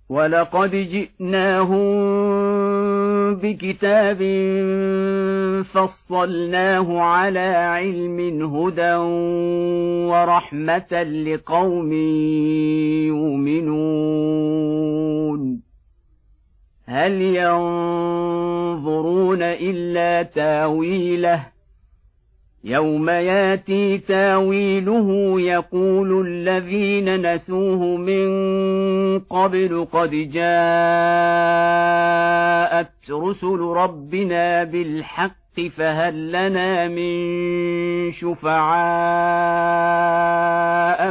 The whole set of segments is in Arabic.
ولقد جئناهم بكتاب فصلناه على علم هدى ورحمة لقوم يؤمنون هل ينظرون إلا تاويله يوم ياتي تاويله يقول الذين نسوه من قبل قد جاءت رسل ربنا بالحق فهل لنا من شفعاء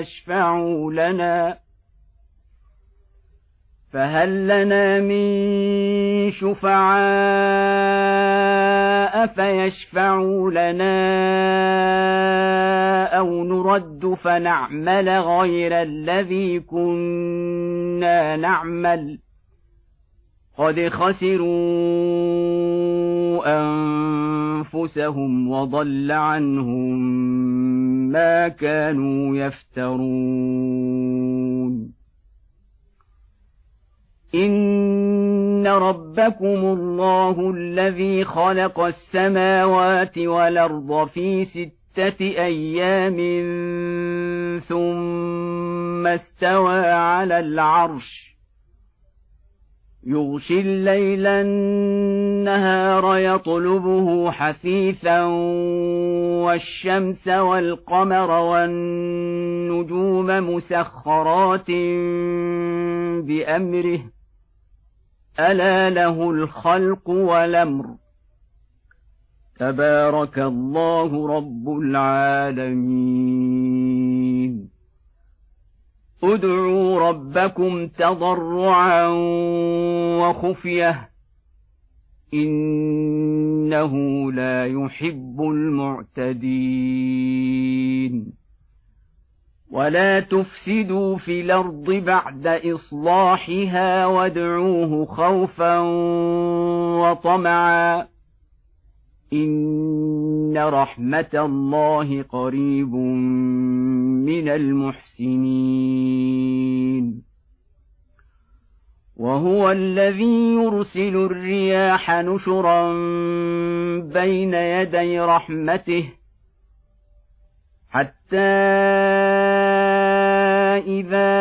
فيشفعوا لنا أو نرد فنعمل غير الذي كنا نعمل قد خسروا أنفسهم وضل عنهم ما كانوا يفترون إن ربكم الله الذي خلق السماوات والأرض في 6 أيام ثم استوى على العرش يغشي الليل النهار يطلبه حثيثا والشمس والقمر والنجوم مسخرات بأمره ألا له الخلق والأمر تبارك الله رب العالمين ادعوا ربكم تضرعا وخفية إنه لا يحب المعتدين ولا تفسدوا في الأرض بعد إصلاحها وادعوه خوفا وطمعا إن رحمة الله قريب من المحسنين وهو الذي يرسل الرياح نشرا بين يدي رحمته حتى إذا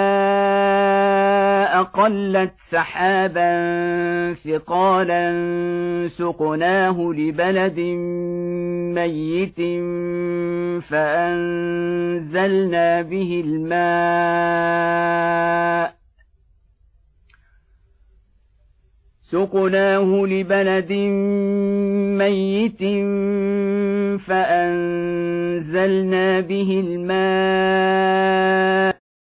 أقلت سحابا ثقالا سقناه لبلد ميت فأنزلنا به الماء